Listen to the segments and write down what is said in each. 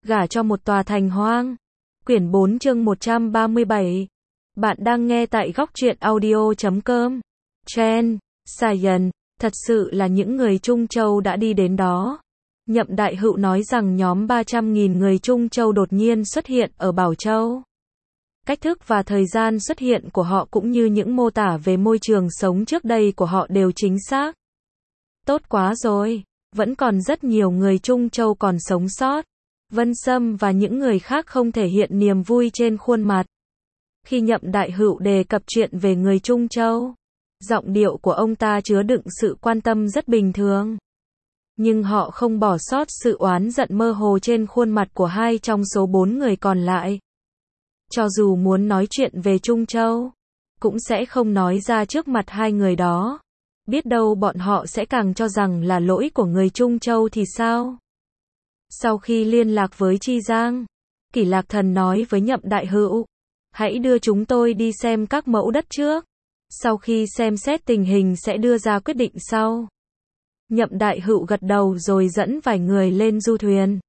gả cho một tòa thành hoang. Quyển 4 chương 137. Bạn đang nghe tại góc truyện audio.com. Chen, Saiyan, thật sự là những người Trung Châu đã đi đến đó. Nhậm Đại Hữu nói rằng nhóm 300.000 người Trung Châu đột nhiên xuất hiện ở Bảo Châu. Cách thức và thời gian xuất hiện của họ cũng như những mô tả về môi trường sống trước đây của họ đều chính xác. Tốt quá rồi, vẫn còn rất nhiều người Trung Châu còn sống sót. Vân Sâm và những người khác không thể hiện niềm vui trên khuôn mặt. Khi Nhậm Đại Hữu đề cập chuyện về người Trung Châu, giọng điệu của ông ta chứa đựng sự quan tâm rất bình thường. Nhưng họ không bỏ sót sự oán giận mơ hồ trên khuôn mặt của hai trong số 4 người còn lại. Cho dù muốn nói chuyện về Trung Châu, cũng sẽ không nói ra trước mặt hai người đó. Biết đâu bọn họ sẽ càng cho rằng là lỗi của người Trung Châu thì sao? Sau khi liên lạc với Chi Giang, Kỷ Lạc Thần nói với Nhậm Đại Hữu, hãy đưa chúng tôi đi xem các mẫu đất trước. Sau khi xem xét tình hình sẽ đưa ra quyết định sau. Nhậm Đại Hữu gật đầu rồi dẫn vài người lên du thuyền.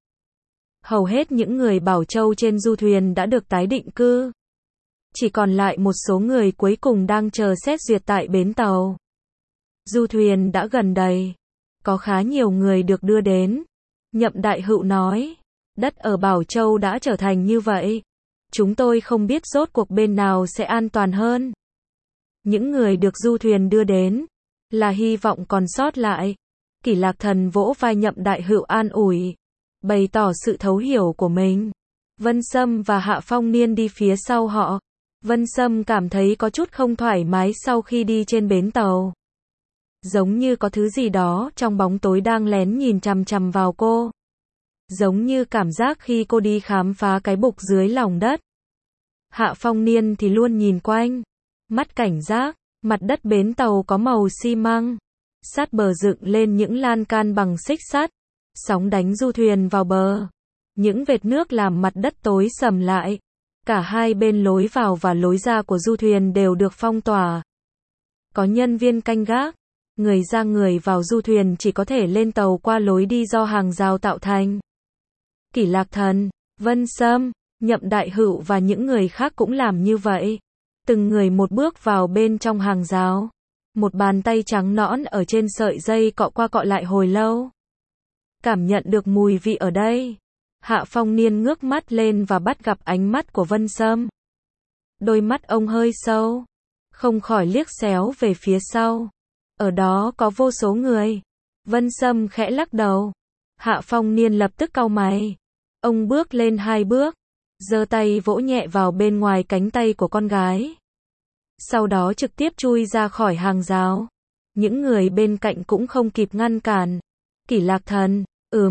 Hầu hết những người Bảo Châu trên du thuyền đã được tái định cư. Chỉ còn lại một số người cuối cùng đang chờ xét duyệt tại bến tàu. Du thuyền đã gần đầy. Có khá nhiều người được đưa đến. Nhậm Đại Hữu nói, đất ở Bảo Châu đã trở thành như vậy. Chúng tôi không biết rốt cuộc bên nào sẽ an toàn hơn. Những người được du thuyền đưa đến, là hy vọng còn sót lại. Kỷ Lạc Thần vỗ vai Nhậm Đại Hữu an ủi, bày tỏ sự thấu hiểu của mình. Vân Sâm và Hạ Phong Niên đi phía sau họ. Vân Sâm cảm thấy có chút không thoải mái sau khi đi trên bến tàu. Giống như có thứ gì đó trong bóng tối đang lén nhìn chằm chằm vào cô. Giống như cảm giác khi cô đi khám phá cái bục dưới lòng đất. Hạ Phong Niên thì luôn nhìn quanh, mắt cảnh giác. Mặt đất bến tàu có màu xi măng, sát bờ dựng lên những lan can bằng xích sắt, sóng đánh du thuyền vào bờ. Những vệt nước làm mặt đất tối sầm lại. Cả hai bên lối vào và lối ra của du thuyền đều được phong tỏa. Có nhân viên canh gác. Người ra người vào du thuyền chỉ có thể lên tàu qua lối đi do hàng rào tạo thành. Kỷ Lạc Thần, Vân Sâm, Nhậm Đại Hữu và những người khác cũng làm như vậy. Từng người một bước vào bên trong hàng rào. Một bàn tay trắng nõn ở trên sợi dây cọ qua cọ lại hồi lâu. Cảm nhận được mùi vị ở đây. Hạ Phong Niên ngước mắt lên và bắt gặp ánh mắt của Vân Sâm. Đôi mắt ông hơi sâu, không khỏi liếc xéo về phía sau. Ở đó có vô số người. Vân Sâm khẽ lắc đầu. Hạ Phong Niên lập tức cau mày. Ông bước lên 2 bước, giơ tay vỗ nhẹ vào bên ngoài cánh tay của con gái. Sau đó trực tiếp chui ra khỏi hàng rào. Những người bên cạnh cũng không kịp ngăn cản. Kỷ Lạc Thần,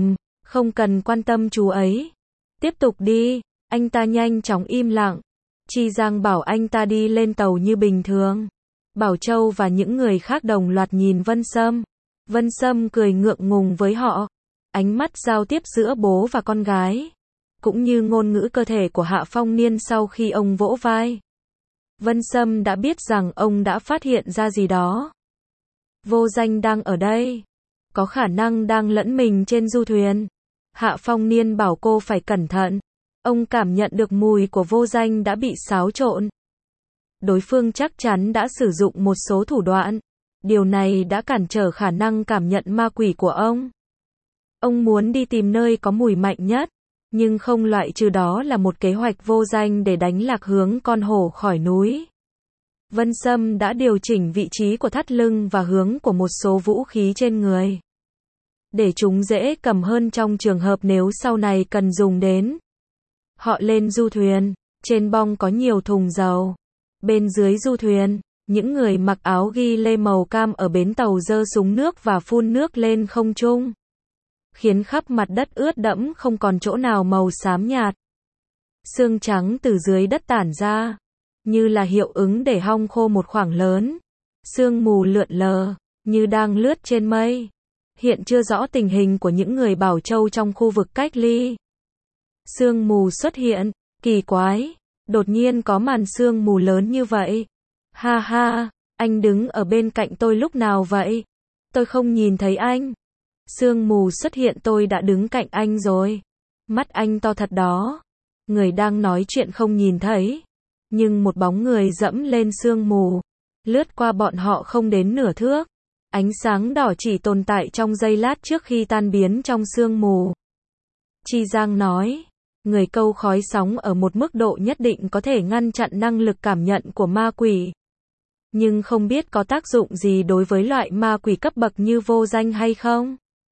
không cần quan tâm chú ấy. Tiếp tục đi. Anh ta nhanh chóng im lặng. Chi Giang bảo anh ta đi lên tàu như bình thường. Bảo Châu và những người khác đồng loạt nhìn Vân Sâm. Vân Sâm cười ngượng ngùng với họ. Ánh mắt giao tiếp giữa bố và con gái, cũng như ngôn ngữ cơ thể của Hạ Phong Niên sau khi ông vỗ vai. Vân Sâm đã biết rằng ông đã phát hiện ra gì đó. Vô Danh đang ở đây. Có khả năng đang lẫn mình trên du thuyền. Hạ Phong Niên bảo cô phải cẩn thận. Ông cảm nhận được mùi của Vô Danh đã bị xáo trộn. Đối phương chắc chắn đã sử dụng một số thủ đoạn. Điều này đã cản trở khả năng cảm nhận ma quỷ của ông. Ông muốn đi tìm nơi có mùi mạnh nhất, nhưng không loại trừ đó là một kế hoạch Vô Danh để đánh lạc hướng con hổ khỏi núi. Vân Sâm đã điều chỉnh vị trí của thắt lưng và hướng của một số vũ khí trên người, để chúng dễ cầm hơn trong trường hợp nếu sau này cần dùng đến. Họ lên du thuyền, trên bong có nhiều thùng dầu. Bên dưới du thuyền, những người mặc áo ghi lê màu cam ở bến tàu giơ súng nước và phun nước lên không trung, khiến khắp mặt đất ướt đẫm không còn chỗ nào màu xám nhạt. Sương trắng từ dưới đất tản ra, như là hiệu ứng để hong khô một khoảng lớn. Sương mù lượn lờ, như đang lướt trên mây. Hiện chưa rõ tình hình của những người Bảo Châu trong khu vực cách ly. Sương mù xuất hiện, kỳ quái, đột nhiên có màn sương mù lớn như vậy. Ha ha, anh đứng ở bên cạnh tôi lúc nào vậy? Tôi không nhìn thấy anh. Sương mù xuất hiện tôi đã đứng cạnh anh rồi. Mắt anh to thật đó. Người đang nói chuyện không nhìn thấy. Nhưng một bóng người dẫm lên sương mù. Lướt qua bọn họ không đến nửa thước. Ánh sáng đỏ chỉ tồn tại trong giây lát trước khi tan biến trong sương mù. Chi Giang nói. Người câu khói sóng ở một mức độ nhất định có thể ngăn chặn năng lực cảm nhận của ma quỷ. Nhưng không biết có tác dụng gì đối với loại ma quỷ cấp bậc như Vô Danh hay không?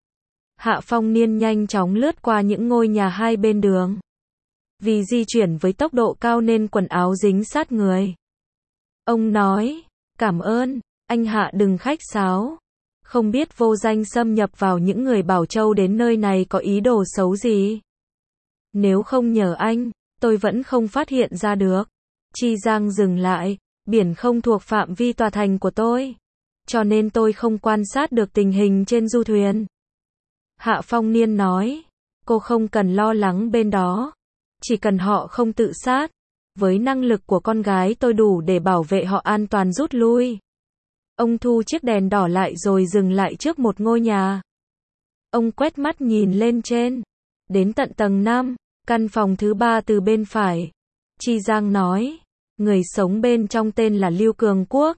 Hạ Phong Niên nhanh chóng lướt qua những ngôi nhà hai bên đường. Vì di chuyển với tốc độ cao nên quần áo dính sát người. Ông nói, cảm ơn, anh Hạ đừng khách sáo. Không biết Vô Danh xâm nhập vào những người Bảo Châu đến nơi này có ý đồ xấu gì? Nếu không nhờ anh, tôi vẫn không phát hiện ra được. Chi Giang dừng lại, biển không thuộc phạm vi tòa thành của tôi. Cho nên tôi không quan sát được tình hình trên du thuyền. Hạ Phong Niên nói, cô không cần lo lắng bên đó. Chỉ cần họ không tự sát. Với năng lực của con gái tôi đủ để bảo vệ họ an toàn rút lui. Ông thu chiếc đèn đỏ lại rồi dừng lại trước một ngôi nhà. Ông quét mắt nhìn lên trên. Đến tận tầng 5, căn phòng thứ 3 từ bên phải. Chi Giang nói, người sống bên trong tên là Lưu Cường Quốc,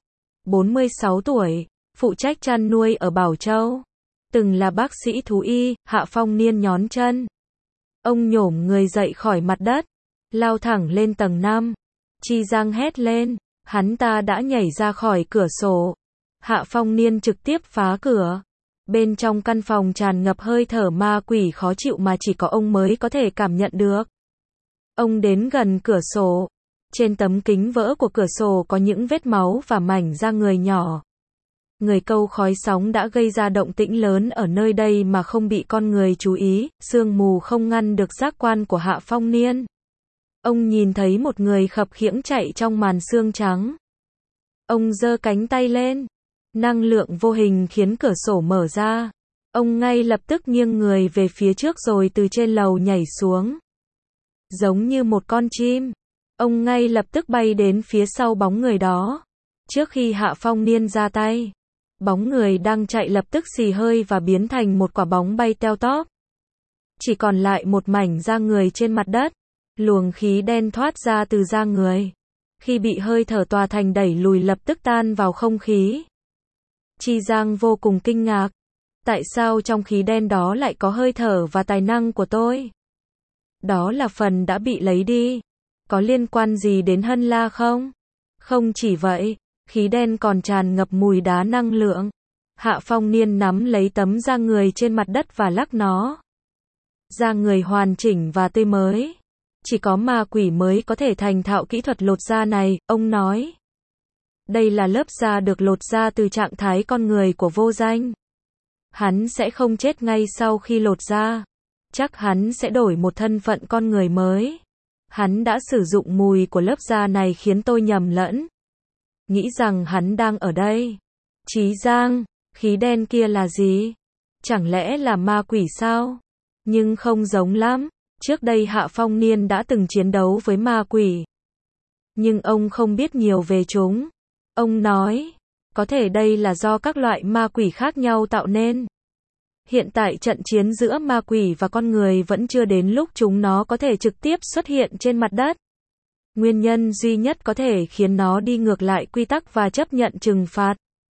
46 tuổi, phụ trách chăn nuôi ở Bảo Châu. Từng là bác sĩ thú y. Hạ Phong Niên nhón chân. Ông nhổm người dậy khỏi mặt đất, lao thẳng lên tầng 5. Chi Giang hét lên, hắn ta đã nhảy ra khỏi cửa sổ. Hạ Phong Niên trực tiếp phá cửa. Bên trong căn phòng tràn ngập hơi thở ma quỷ khó chịu mà chỉ có ông mới có thể cảm nhận được. Ông đến gần cửa sổ. Trên tấm kính vỡ của cửa sổ có những vết máu và mảnh da người nhỏ. Người câu khói sóng đã gây ra động tĩnh lớn ở nơi đây mà không bị con người chú ý, sương mù không ngăn được giác quan của Hạ Phong Niên. Ông nhìn thấy một người khập khiễng chạy trong màn sương trắng. Ông giơ cánh tay lên. Năng lượng vô hình khiến cửa sổ mở ra. Ông ngay lập tức nghiêng người về phía trước rồi từ trên lầu nhảy xuống. Giống như một con chim. Ông ngay lập tức bay đến phía sau bóng người đó. Trước khi Hạ Phong Niên ra tay, bóng người đang chạy lập tức xì hơi và biến thành một quả bóng bay teo tóp. Chỉ còn lại một mảnh da người trên mặt đất. Luồng khí đen thoát ra từ da người. Khi bị hơi thở tòa thành đẩy lùi lập tức tan vào không khí. Chi Giang vô cùng kinh ngạc. Tại sao trong khí đen đó lại có hơi thở và tài năng của tôi? Đó là phần đã bị lấy đi. Có liên quan gì đến Hân La không? Không chỉ vậy, khí đen còn tràn ngập mùi đá năng lượng. Hạ Phong Niên nắm lấy tấm da người trên mặt đất và lắc nó. Da người hoàn chỉnh và tươi mới. Chỉ có ma quỷ mới có thể thành thạo kỹ thuật lột da này, ông nói. Đây là lớp da được lột ra từ trạng thái con người của Vô Danh. Hắn sẽ không chết ngay sau khi lột da. Chắc hắn sẽ đổi một thân phận con người mới. Hắn đã sử dụng mùi của lớp da này khiến tôi nhầm lẫn. Nghĩ rằng hắn đang ở đây. Chí Giang, khí đen kia là gì? Chẳng lẽ là ma quỷ sao? Nhưng không giống lắm. Trước đây Hạ Phong Niên đã từng chiến đấu với ma quỷ. Nhưng ông không biết nhiều về chúng. Ông nói, có thể đây là do các loại ma quỷ khác nhau tạo nên. Hiện tại trận chiến giữa ma quỷ và con người vẫn chưa đến lúc chúng nó có thể trực tiếp xuất hiện trên mặt đất. Nguyên nhân duy nhất có thể khiến nó đi ngược lại quy tắc và chấp nhận trừng phạt.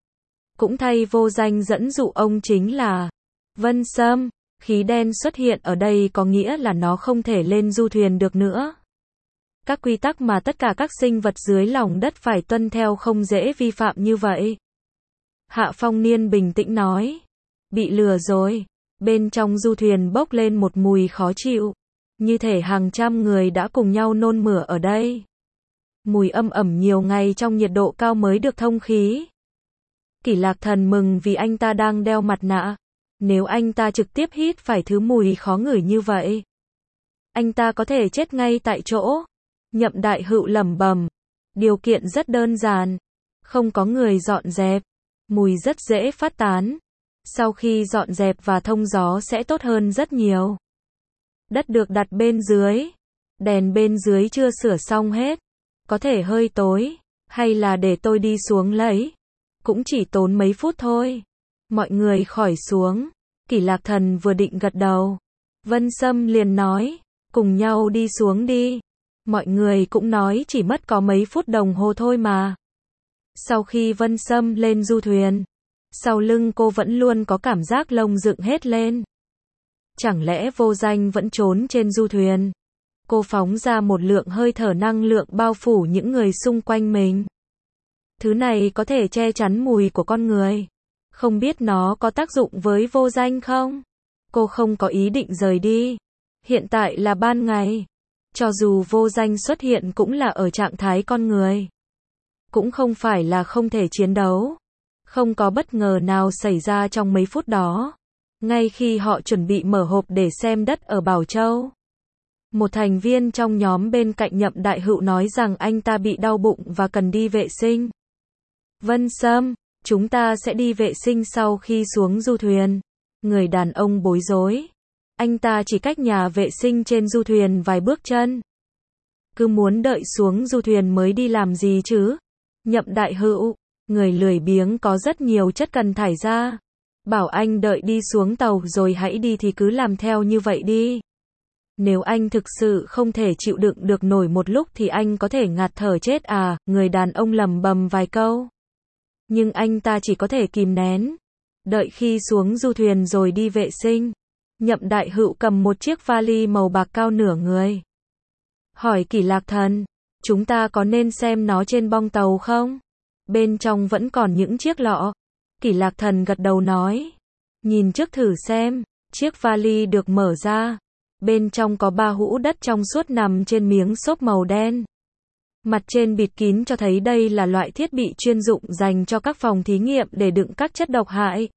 Cũng thay Vô Danh dẫn dụ ông chính là Vân Sâm. Khí đen xuất hiện ở đây có nghĩa là nó không thể lên du thuyền được nữa. Các quy tắc mà tất cả các sinh vật dưới lòng đất phải tuân theo không dễ vi phạm như vậy. Hạ Phong Niên bình tĩnh nói. Bị lừa rồi. Bên trong du thuyền bốc lên một mùi khó chịu. Như thể hàng trăm người đã cùng nhau nôn mửa ở đây. Mùi âm ẩm nhiều ngày trong nhiệt độ cao mới được thông khí. Kỷ Lạc Thần mừng vì anh ta đang đeo mặt nạ. Nếu anh ta trực tiếp hít phải thứ mùi khó ngửi như vậy, anh ta có thể chết ngay tại chỗ. Nhậm Đại Hữu lẩm bẩm. Điều kiện rất đơn giản. Không có người dọn dẹp. Mùi rất dễ phát tán. Sau khi dọn dẹp và thông gió sẽ tốt hơn rất nhiều. Đất được đặt bên dưới. Đèn bên dưới chưa sửa xong hết. Có thể hơi tối. Hay là để tôi đi xuống lấy. Cũng chỉ tốn mấy phút thôi. Mọi người khỏi xuống. Kỷ Lạc Thần vừa định gật đầu. Vân Sâm liền nói. cùng nhau đi xuống đi. Mọi người cũng nói chỉ mất có mấy phút đồng hồ thôi mà. Sau khi Vân Sâm lên du thuyền, sau lưng cô vẫn luôn có cảm giác lông dựng hết lên. Chẳng lẽ Vô Danh vẫn trốn trên du thuyền? Cô phóng ra một lượng hơi thở năng lượng bao phủ những người xung quanh mình. Thứ này có thể che chắn mùi của con người. Không biết nó có tác dụng với Vô Danh không? Cô không có ý định rời đi. Hiện tại là ban ngày. Cho dù Vô Danh xuất hiện cũng là ở trạng thái con người. Cũng không phải là không thể chiến đấu. Không có bất ngờ nào xảy ra trong mấy phút đó. Ngay khi họ chuẩn bị mở hộp để xem đất ở Bảo Châu, một thành viên trong nhóm bên cạnh Nhậm Đại Hữu nói rằng anh ta bị đau bụng và cần đi vệ sinh. Vân Sâm, chúng ta sẽ đi vệ sinh sau khi xuống du thuyền. Người đàn ông bối rối. Anh ta chỉ cách nhà vệ sinh trên du thuyền vài bước chân. Cứ muốn đợi xuống du thuyền mới đi làm gì chứ? Nhậm Đại Hữu, người lười biếng có rất nhiều chất cần thải ra. Bảo anh đợi đi xuống tàu rồi hãy đi thì cứ làm theo như vậy đi. Nếu anh thực sự không thể chịu đựng được nổi một lúc thì anh có thể ngạt thở chết à, người đàn ông lẩm bẩm vài câu. Nhưng anh ta chỉ có thể kìm nén. Đợi khi xuống du thuyền rồi đi vệ sinh. Nhậm Đại Hữu cầm một chiếc vali màu bạc cao nửa người. Hỏi Kỷ Lạc Thần, chúng ta có nên xem nó trên bong tàu không? Bên trong vẫn còn những chiếc lọ. Kỷ Lạc Thần gật đầu nói. Nhìn trước thử xem. Chiếc vali được mở ra. Bên trong có 3 hũ đất trong suốt nằm trên miếng xốp màu đen. Mặt trên bịt kín cho thấy đây là loại thiết bị chuyên dụng dành cho các phòng thí nghiệm để đựng các chất độc hại.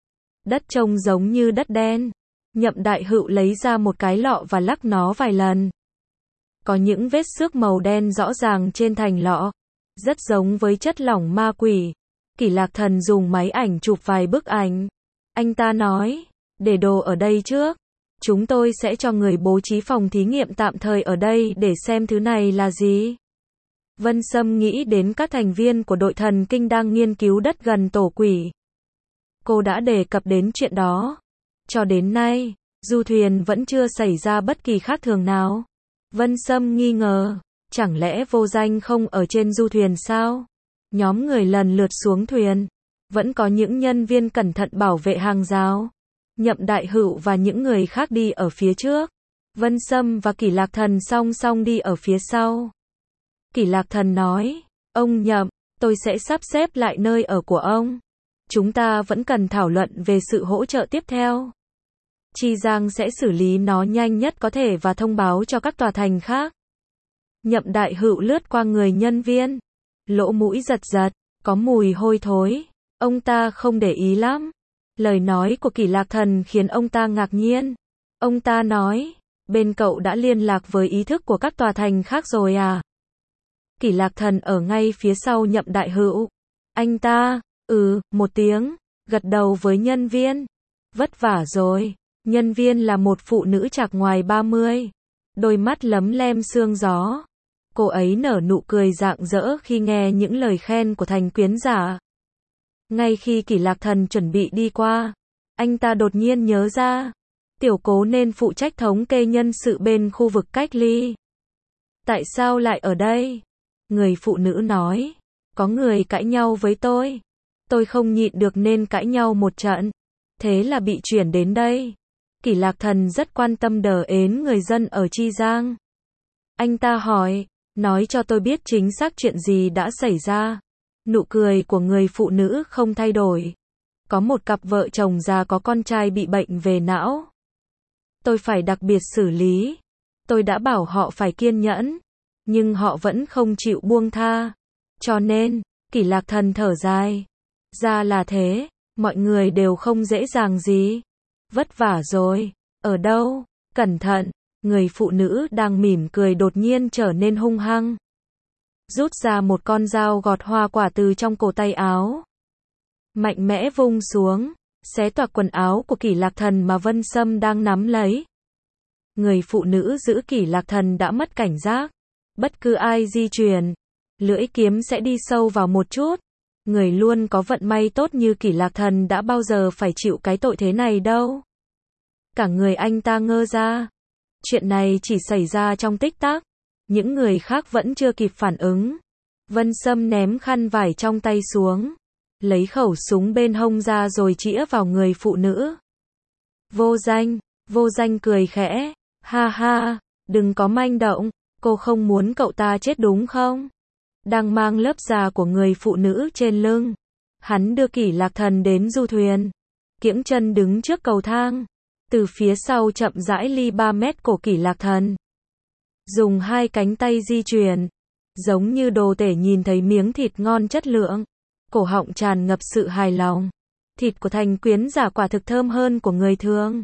Đất trông giống như đất đen. Nhậm Đại Hữu lấy ra một cái lọ và lắc nó vài lần. Có những vết xước màu đen rõ ràng trên thành lọ. Rất giống với chất lỏng ma quỷ. Kỷ Lạc Thần dùng máy ảnh chụp vài bức ảnh. Anh ta nói, để đồ ở đây trước. Chúng tôi sẽ cho người bố trí phòng thí nghiệm tạm thời ở đây để xem thứ này là gì. Vân Sâm nghĩ đến các thành viên của đội thần kinh đang nghiên cứu đất gần tổ quỷ. Cô đã đề cập đến chuyện đó. Cho đến nay, du thuyền vẫn chưa xảy ra bất kỳ khác thường nào. Vân Sâm nghi ngờ, chẳng lẽ Vô Danh không ở trên du thuyền sao? Nhóm người lần lượt xuống thuyền. Vẫn có những nhân viên cẩn thận bảo vệ hàng rào. Nhậm Đại Hữu và những người khác đi ở phía trước. Vân Sâm và Kỷ Lạc Thần song song đi ở phía sau. Kỷ Lạc Thần nói, ông Nhậm, tôi sẽ sắp xếp lại nơi ở của ông. Chúng ta vẫn cần thảo luận về sự hỗ trợ tiếp theo. Chi Giang sẽ xử lý nó nhanh nhất có thể và thông báo cho các tòa thành khác. Nhậm Đại Hữu lướt qua người nhân viên. Lỗ mũi giật giật, có mùi hôi thối. Ông ta không để ý lắm. Lời nói của Kỷ Lạc Thần khiến ông ta ngạc nhiên. Ông ta nói, bên cậu đã liên lạc với ý thức của các tòa thành khác rồi à? Kỷ Lạc Thần ở ngay phía sau Nhậm Đại Hữu. Anh ta, một tiếng, gật đầu với nhân viên. Vất vả rồi. Nhân viên là một phụ nữ chạc ngoài 30. Đôi mắt lấm lem sương gió. Cô ấy nở nụ cười rạng rỡ khi nghe những lời khen của thành quyến giả. Ngay khi Kỷ Lạc Thần chuẩn bị đi qua, anh ta đột nhiên nhớ ra. Tiểu Cố nên phụ trách thống kê nhân sự bên khu vực cách ly. Tại sao lại ở đây? Người phụ nữ nói. Có người cãi nhau với tôi. Tôi không nhịn được nên cãi nhau một trận. Thế là bị chuyển đến đây. Kỷ Lạc Thần rất quan tâm đờ ến người dân ở Chi Giang. Anh ta hỏi, nói cho tôi biết chính xác chuyện gì đã xảy ra. Nụ cười của người phụ nữ không thay đổi. Có một cặp vợ chồng già có con trai bị bệnh về não. Tôi phải đặc biệt xử lý. Tôi đã bảo họ phải kiên nhẫn. Nhưng họ vẫn không chịu buông tha. Cho nên, Kỷ Lạc Thần thở dài. Ra là thế, mọi người đều không dễ dàng gì. Vất vả rồi. Ở đâu? Cẩn thận. Người phụ nữ đang mỉm cười đột nhiên trở nên hung hăng. Rút ra một con dao gọt hoa quả từ trong cổ tay áo. Mạnh mẽ vung xuống, xé toạc quần áo của Kỷ Lạc Thần mà Vân Sâm đang nắm lấy. Người phụ nữ giữ Kỷ Lạc Thần đã mất cảnh giác. Bất cứ ai di chuyển, lưỡi kiếm sẽ đi sâu vào một chút. Người luôn có vận may tốt như Kỷ Lạc Thần đã bao giờ phải chịu cái tội thế này đâu. Cả người anh ta ngơ ra. Chuyện này chỉ xảy ra trong tích tắc. Những người khác vẫn chưa kịp phản ứng. Vân Sâm ném khăn vải trong tay xuống. Lấy khẩu súng bên hông ra rồi chĩa vào người phụ nữ. Vô danh cười khẽ. Ha ha, đừng có manh động, cô không muốn cậu ta chết đúng không? Đang mang lớp da của người phụ nữ trên lưng. Hắn đưa Kỷ Lạc Thần đến du thuyền. Kiễng chân đứng trước cầu thang. Từ phía sau chậm rãi ly 3 mét cổ Kỷ Lạc Thần. Dùng hai cánh tay di chuyển. Giống như đồ tể nhìn thấy miếng thịt ngon chất lượng. Cổ họng tràn ngập sự hài lòng. Thịt của thành quyến giả quả thực thơm hơn của người thường.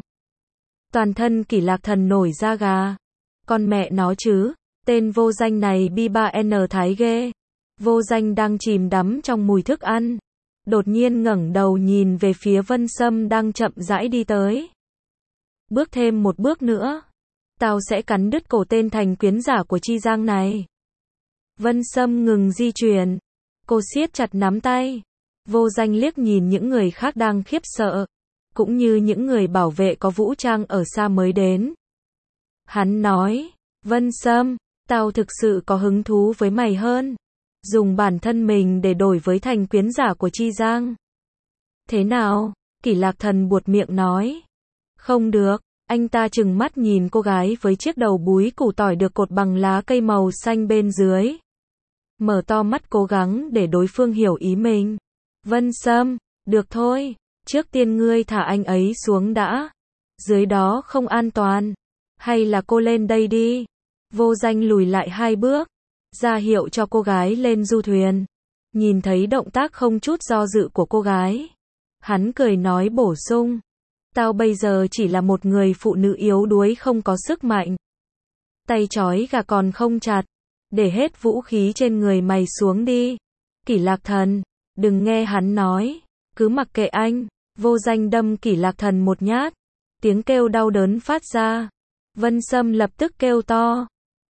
Toàn thân Kỷ Lạc Thần nổi da gà. Con mẹ nó chứ, tên vô danh này bi3N thái ghê. Vô danh đang chìm đắm trong mùi thức ăn. Đột nhiên ngẩng đầu nhìn về phía Vân Sâm đang chậm rãi đi tới. Bước thêm một bước nữa. Tao sẽ cắn đứt cổ tên thành quyến giả của Chi Giang này. Vân Sâm ngừng di chuyển. Cô siết chặt nắm tay. Vô danh liếc nhìn những người khác đang khiếp sợ. Cũng như những người bảo vệ có vũ trang ở xa mới đến. Hắn nói, Vân Sâm, tao thực sự có hứng thú với mày hơn. Dùng bản thân mình để đổi với thành quyến giả của Chi Giang. Thế nào? Kỷ Lạc Thần buột miệng nói. Không được, anh ta trừng mắt nhìn cô gái với chiếc đầu búi củ tỏi được cột bằng lá cây màu xanh bên dưới. Mở to mắt cố gắng để đối phương hiểu ý mình. Vân Sâm, được thôi, trước tiên ngươi thả anh ấy xuống đã. Dưới đó không an toàn. Hay là cô lên đây đi. Vô danh lùi lại 2 bước. Ra hiệu cho cô gái lên du thuyền. Nhìn thấy động tác không chút do dự của cô gái. Hắn cười nói bổ sung. Tao bây giờ chỉ là một người phụ nữ yếu đuối không có sức mạnh. Tay trói gà còn không chặt. Để hết vũ khí trên người mày xuống đi. Kỷ Lạc Thần, đừng nghe hắn nói. Cứ mặc kệ anh. Vô danh đâm Kỷ Lạc Thần một nhát. Tiếng kêu đau đớn phát ra. Vân Sâm lập tức kêu to.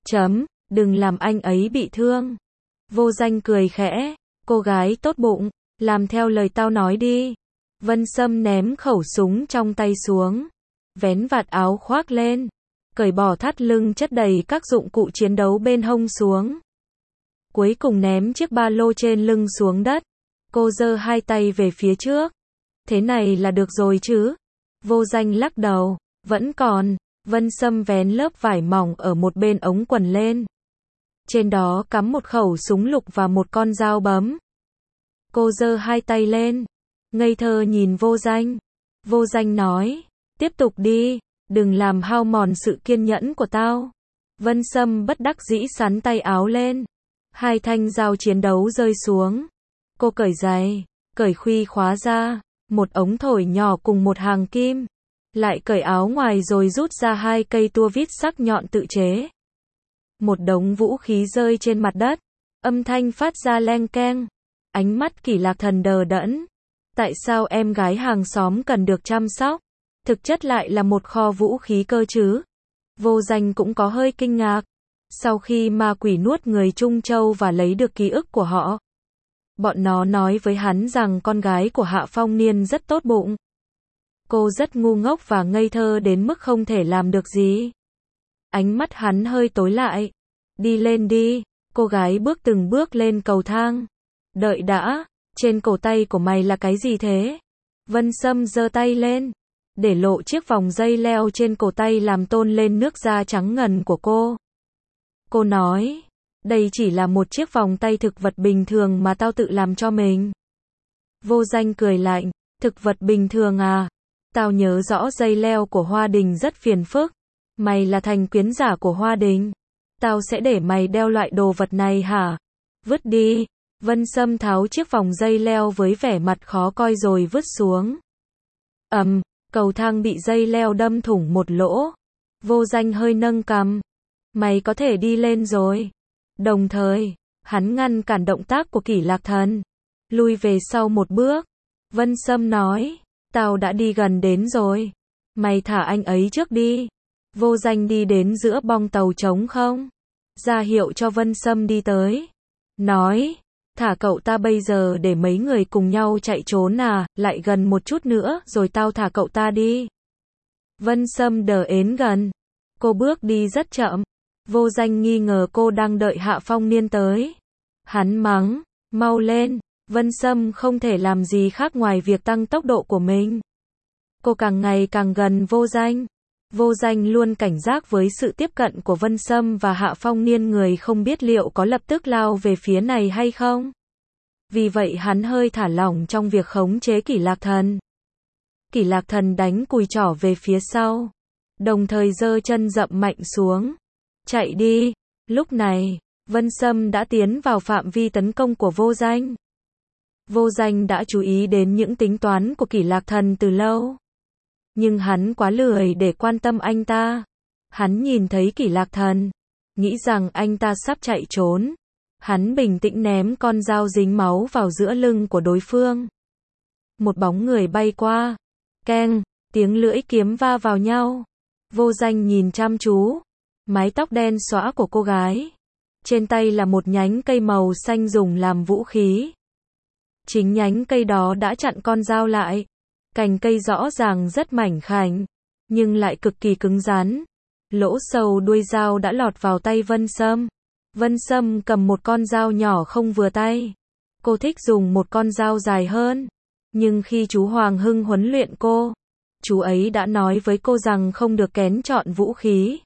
Đừng làm anh ấy bị thương. Vô danh cười khẽ. Cô gái tốt bụng, làm theo lời tao nói đi. Vân Sâm ném khẩu súng trong tay xuống. Vén vạt áo khoác lên. Cởi bỏ thắt lưng chất đầy các dụng cụ chiến đấu bên hông xuống. Cuối cùng ném chiếc ba lô trên lưng xuống đất. Cô giơ hai tay về phía trước. Thế này là được rồi chứ? Vô danh lắc đầu. Vẫn còn. Vân Sâm vén lớp vải mỏng ở một bên ống quần lên. Trên đó cắm một khẩu súng lục và một con dao bấm. Cô giơ hai tay lên. Ngây thơ nhìn vô danh. Vô danh nói. Tiếp tục đi. Đừng làm hao mòn sự kiên nhẫn của tao. Vân Sâm bất đắc dĩ xắn tay áo lên. Hai thanh dao chiến đấu rơi xuống. Cô cởi giày. Cởi khuy khóa ra. Một ống thổi nhỏ cùng một hàng kim. Lại cởi áo ngoài rồi rút ra 2 cây tua vít sắc nhọn tự chế. Một đống vũ khí rơi trên mặt đất. Âm thanh phát ra leng keng. Ánh mắt Kỷ Lạc Thần đờ đẫn. Tại sao em gái hàng xóm cần được chăm sóc? Thực chất lại là một kho vũ khí cơ chứ? Vô danh cũng có hơi kinh ngạc. Sau khi ma quỷ nuốt người Trung Châu và lấy được ký ức của họ. Bọn nó nói với hắn rằng con gái của Hạ Phong Niên rất tốt bụng. Cô rất ngu ngốc và ngây thơ đến mức không thể làm được gì. Ánh mắt hắn hơi tối lại. Đi lên đi. Cô gái bước từng bước lên cầu thang. Đợi đã. Trên cổ tay của mày là cái gì thế? Vân Sâm giơ tay lên. Để lộ chiếc vòng dây leo trên cổ tay làm tôn lên nước da trắng ngần của cô. Cô nói. Đây chỉ là một chiếc vòng tay thực vật bình thường mà tao tự làm cho mình. Vô danh cười lạnh. Thực vật bình thường à? Tao nhớ rõ dây leo của Hoa Đình rất phiền phức. Mày là thành quyến giả của Hoa Đình. Tao sẽ để mày đeo loại đồ vật này hả? Vứt đi. Vân Sâm tháo chiếc vòng dây leo với vẻ mặt khó coi rồi vứt xuống. Cầu thang bị dây leo đâm thủng một lỗ. Vô danh hơi nâng cằm. Mày có thể đi lên rồi. Đồng thời, hắn ngăn cản động tác của Kỷ Lạc Thần. Lui về sau một bước. Vân Sâm nói. Tao đã đi gần đến rồi. Mày thả anh ấy trước đi. Vô danh đi đến giữa bong tàu trống không. Ra hiệu cho Vân Sâm đi tới. Nói. Thả cậu ta bây giờ để mấy người cùng nhau chạy trốn à, lại gần một chút nữa rồi tao thả cậu ta đi. Vân Sâm đờ ến gần. Cô bước đi rất chậm. Vô Danh nghi ngờ cô đang đợi Hạ Phong Niên tới. Hắn mắng, mau lên. Vân Sâm không thể làm gì khác ngoài việc tăng tốc độ của mình. Cô càng ngày càng gần Vô Danh. Vô Danh luôn cảnh giác với sự tiếp cận của Vân Sâm và Hạ Phong Niên, người không biết liệu có lập tức lao về phía này hay không. Vì vậy hắn hơi thả lỏng trong việc khống chế Kỷ Lạc Thần. Kỷ Lạc Thần đánh cùi trỏ về phía sau, đồng thời giơ chân dậm mạnh xuống. Chạy đi. Lúc này, Vân Sâm đã tiến vào phạm vi tấn công của Vô Danh. Vô Danh đã chú ý đến những tính toán của Kỷ Lạc Thần từ lâu. Nhưng hắn quá lười để quan tâm anh ta. Hắn nhìn thấy Kỷ Lạc Thần, nghĩ rằng anh ta sắp chạy trốn. Hắn bình tĩnh ném con dao dính máu vào giữa lưng của đối phương. Một bóng người bay qua. Keng, tiếng lưỡi kiếm va vào nhau. Vô Danh nhìn chăm chú. Mái tóc đen xõa của cô gái. Trên tay là một nhánh cây màu xanh dùng làm vũ khí. Chính nhánh cây đó đã chặn con dao lại. Cành cây rõ ràng rất mảnh khảnh, nhưng lại cực kỳ cứng rắn. Lỗ sâu đuôi dao đã lọt vào tay Vân Sâm. Vân Sâm cầm một con dao nhỏ không vừa tay. Cô thích dùng một con dao dài hơn. Nhưng khi chú Hoàng Hưng huấn luyện cô, chú ấy đã nói với cô rằng không được kén chọn vũ khí.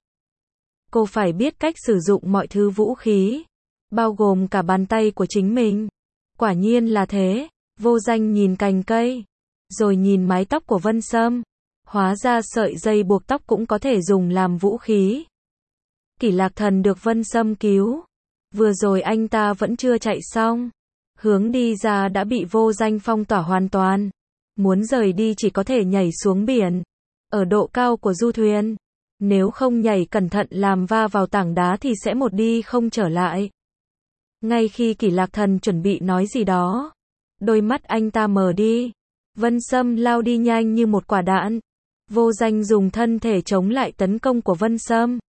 Cô phải biết cách sử dụng mọi thứ vũ khí, bao gồm cả bàn tay của chính mình. Quả nhiên là thế. Vô Danh nhìn cành cây, rồi nhìn mái tóc của Vân Sâm. Hóa ra sợi dây buộc tóc cũng có thể dùng làm vũ khí. Kỷ Lạc Thần được Vân Sâm cứu. Vừa rồi anh ta vẫn chưa chạy xong. Hướng đi ra đã bị Vô Danh phong tỏa hoàn toàn. Muốn rời đi chỉ có thể nhảy xuống biển. Ở độ cao của du thuyền, nếu không nhảy cẩn thận làm va vào tảng đá thì sẽ một đi không trở lại. Ngay khi Kỷ Lạc Thần chuẩn bị nói gì đó, đôi mắt anh ta mờ đi. Vân Sâm lao đi nhanh như một quả đạn. Vô Danh dùng thân thể chống lại tấn công của Vân Sâm.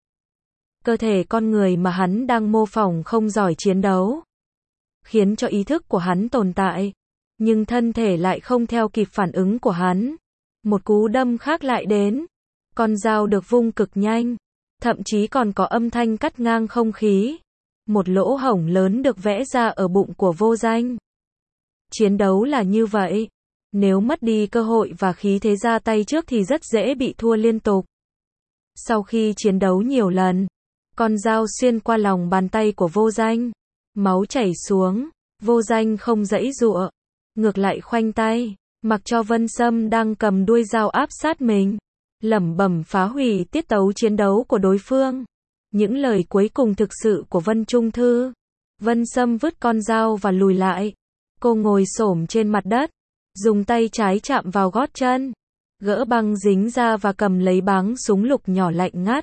Cơ thể con người mà hắn đang mô phỏng không giỏi chiến đấu, khiến cho ý thức của hắn tồn tại, nhưng thân thể lại không theo kịp phản ứng của hắn. Một cú đâm khác lại đến. Con dao được vung cực nhanh, thậm chí còn có âm thanh cắt ngang không khí. Một lỗ hổng lớn được vẽ ra ở bụng của Vô Danh. Chiến đấu là như vậy. Nếu mất đi cơ hội và khí thế ra tay trước thì rất dễ bị thua liên tục. Sau khi chiến đấu nhiều lần, con dao xuyên qua lòng bàn tay của Vô Danh. Máu chảy xuống. Vô Danh không giãy giụa, ngược lại khoanh tay, mặc cho Vân Sâm đang cầm đuôi dao áp sát mình, lẩm bẩm phá hủy tiết tấu chiến đấu của đối phương. Những lời cuối cùng thực sự của Vân Trung Thư. Vân Sâm vứt con dao và lùi lại. Cô ngồi xổm trên mặt đất, dùng tay trái chạm vào gót chân, gỡ băng dính ra và cầm lấy báng súng lục nhỏ lạnh ngắt.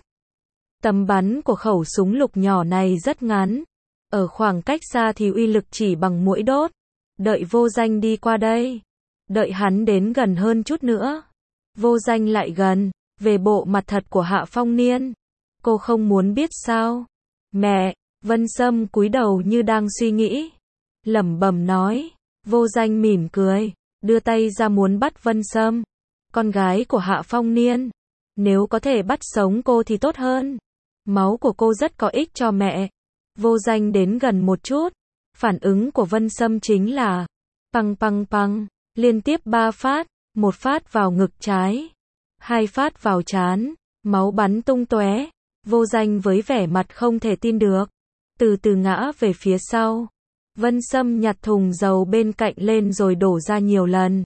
Tầm bắn của khẩu súng lục nhỏ này rất ngắn. Ở khoảng cách xa thì uy lực chỉ bằng muỗi đốt. Đợi Vô Danh đi qua đây. Đợi hắn đến gần hơn chút nữa. Vô Danh lại gần, về bộ mặt thật của Hạ Phong Niên. Cô không muốn biết sao? Mẹ. Vân Sâm cúi đầu như đang suy nghĩ, lẩm bẩm nói. Vô Danh mỉm cười, đưa tay ra muốn bắt Vân Sâm, con gái của Hạ Phong Niên. Nếu có thể bắt sống cô thì tốt hơn. Máu của cô rất có ích cho mẹ. Vô Danh đến gần một chút. Phản ứng của Vân Sâm chính là păng păng păng, liên tiếp 3 phát, một phát vào ngực trái, 2 phát vào trán, máu bắn tung tóe. Vô Danh với vẻ mặt không thể tin được, từ từ ngã về phía sau. Vân Sâm nhặt thùng dầu bên cạnh lên rồi đổ ra nhiều lần.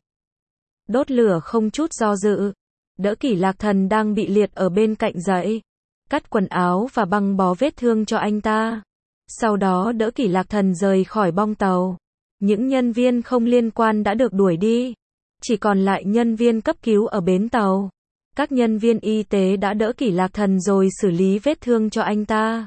Đốt lửa không chút do dự, đỡ Kỷ Lạc Thần đang bị liệt ở bên cạnh dậy, cắt quần áo và băng bó vết thương cho anh ta. Sau đó đỡ Kỷ Lạc Thần rời khỏi bong tàu. Những nhân viên không liên quan đã được đuổi đi, chỉ còn lại nhân viên cấp cứu ở bến tàu. Các nhân viên y tế đã đỡ Kỷ Lạc Thần rồi xử lý vết thương cho anh ta.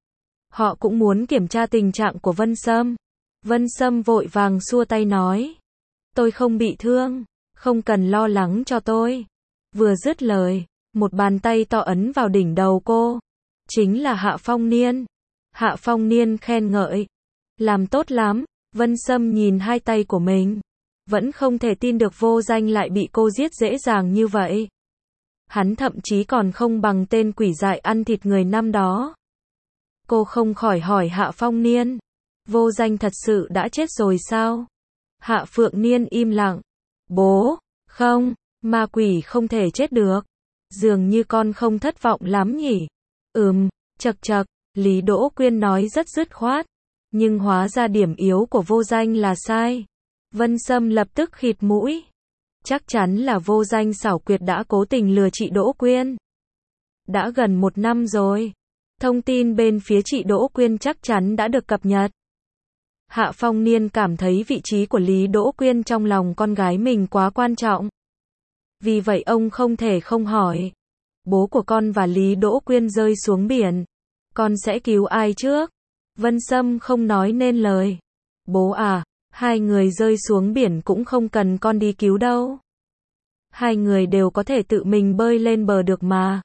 Họ cũng muốn kiểm tra tình trạng của Vân Sâm. Vân Sâm vội vàng xua tay nói. Tôi không bị thương, không cần lo lắng cho tôi. Vừa dứt lời, một bàn tay to ấn vào đỉnh đầu cô. Chính là Hạ Phong Niên. Hạ Phong Niên khen ngợi. Làm tốt lắm. Vân Sâm nhìn hai tay của mình, vẫn không thể tin được Vô Danh lại bị cô giết dễ dàng như vậy. Hắn thậm chí còn không bằng tên quỷ dại ăn thịt người năm đó. Cô không khỏi hỏi Hạ Phong Niên, Vô Danh thật sự đã chết rồi sao? Hạ Phượng Niên im lặng. Bố, không, ma quỷ không thể chết được. Dường như con không thất vọng lắm nhỉ? Chậc chậc, Lý Đỗ Quyên nói rất dứt khoát. Nhưng hóa ra điểm yếu của Vô Danh là sai. Vân Sâm lập tức khịt mũi. Chắc chắn là Vô Danh xảo quyệt đã cố tình lừa chị Đỗ Quyên. Đã gần 1 năm rồi. Thông tin bên phía chị Đỗ Quyên chắc chắn đã được cập nhật. Hạ Phong Niên cảm thấy vị trí của Lý Đỗ Quyên trong lòng con gái mình quá quan trọng. Vì vậy ông không thể không hỏi. Bố của con và Lý Đỗ Quyên rơi xuống biển. Con sẽ cứu ai trước? Vân Sâm không nói nên lời. Bố à, hai người rơi xuống biển cũng không cần con đi cứu đâu. Hai người đều có thể tự mình bơi lên bờ được mà.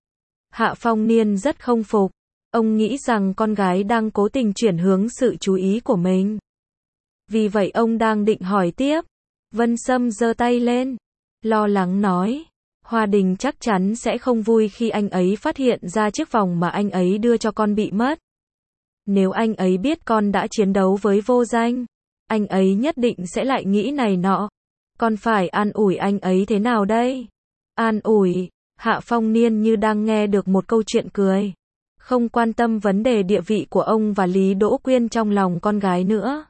Hạ Phong Niên rất không phục. Ông nghĩ rằng con gái đang cố tình chuyển hướng sự chú ý của mình. Vì vậy ông đang định hỏi tiếp. Vân Sâm giơ tay lên, lo lắng nói. Hoa Đình chắc chắn sẽ không vui khi anh ấy phát hiện ra chiếc vòng mà anh ấy đưa cho con bị mất. Nếu anh ấy biết con đã chiến đấu với Vô Danh, anh ấy nhất định sẽ lại nghĩ này nọ. Con phải an ủi anh ấy thế nào đây? An ủi? Hạ Phong Niên như đang nghe được một câu chuyện cười. Không quan tâm vấn đề địa vị của ông và Lý Đỗ Quyên trong lòng con gái nữa.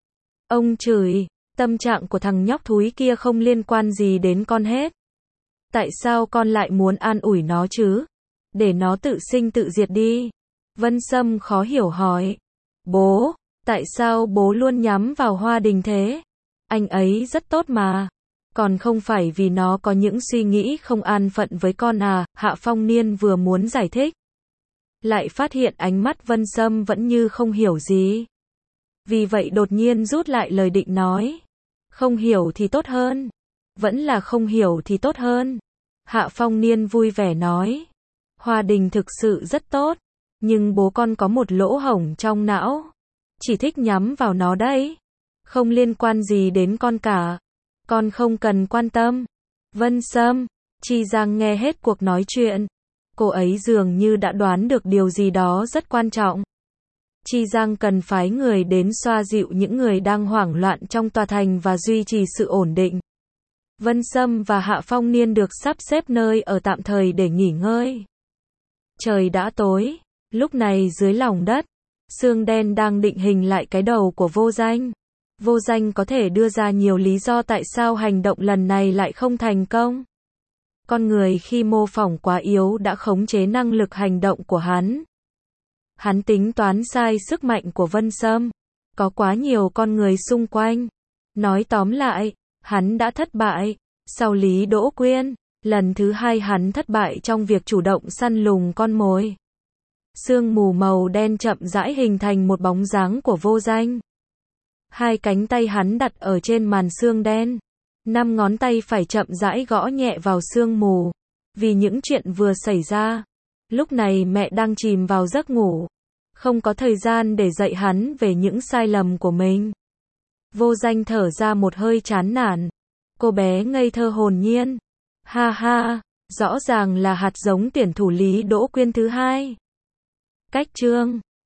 Ông chửi, tâm trạng của thằng nhóc thúi kia không liên quan gì đến con hết. Tại sao con lại muốn an ủi nó chứ? Để nó tự sinh tự diệt đi. Vân Sâm khó hiểu hỏi. Bố, tại sao bố luôn nhắm vào Hoa Đình thế? Anh ấy rất tốt mà. Còn không phải vì nó có những suy nghĩ không an phận với con à? Hạ Phong Niên vừa muốn giải thích, lại phát hiện ánh mắt Vân Sâm vẫn như không hiểu gì. Vì vậy đột nhiên rút lại lời định nói. Không hiểu thì tốt hơn. Vẫn là không hiểu thì tốt hơn. Hạ Phong Niên vui vẻ nói. Hoa Đình thực sự rất tốt. Nhưng bố con có một lỗ hổng trong não. Chỉ thích nhắm vào nó đấy. Không liên quan gì đến con cả. Con không cần quan tâm. Vân Sâm, Chi Giang nghe hết cuộc nói chuyện. Cô ấy dường như đã đoán được điều gì đó rất quan trọng. Chi Giang cần phái người đến xoa dịu những người đang hoảng loạn trong tòa thành và duy trì sự ổn định. Vân Sâm và Hạ Phong Niên được sắp xếp nơi ở tạm thời để nghỉ ngơi. Trời đã tối. Lúc này dưới lòng đất, xương đen đang định hình lại cái đầu của Vô Danh. Vô Danh có thể đưa ra nhiều lý do tại sao hành động lần này lại không thành công. Con người khi mô phỏng quá yếu đã khống chế năng lực hành động của hắn. Hắn tính toán sai sức mạnh của Vân Sâm. Có quá nhiều con người xung quanh. Nói tóm lại, hắn đã thất bại. Sau Lý Đỗ Quyên, lần thứ hai hắn thất bại trong việc chủ động săn lùng con mồi. Sương mù màu đen chậm rãi hình thành một bóng dáng của Vô Danh. Hai cánh tay hắn đặt ở trên màn sương đen. 5 ngón tay phải chậm rãi gõ nhẹ vào sương mù. Vì những chuyện vừa xảy ra. Lúc này mẹ đang chìm vào giấc ngủ. Không có thời gian để dạy hắn về những sai lầm của mình. Vô Danh thở ra một hơi chán nản. Cô bé ngây thơ hồn nhiên. Ha ha, rõ ràng là hạt giống tuyển thủ Lý Đỗ Quyên thứ hai. Cách chương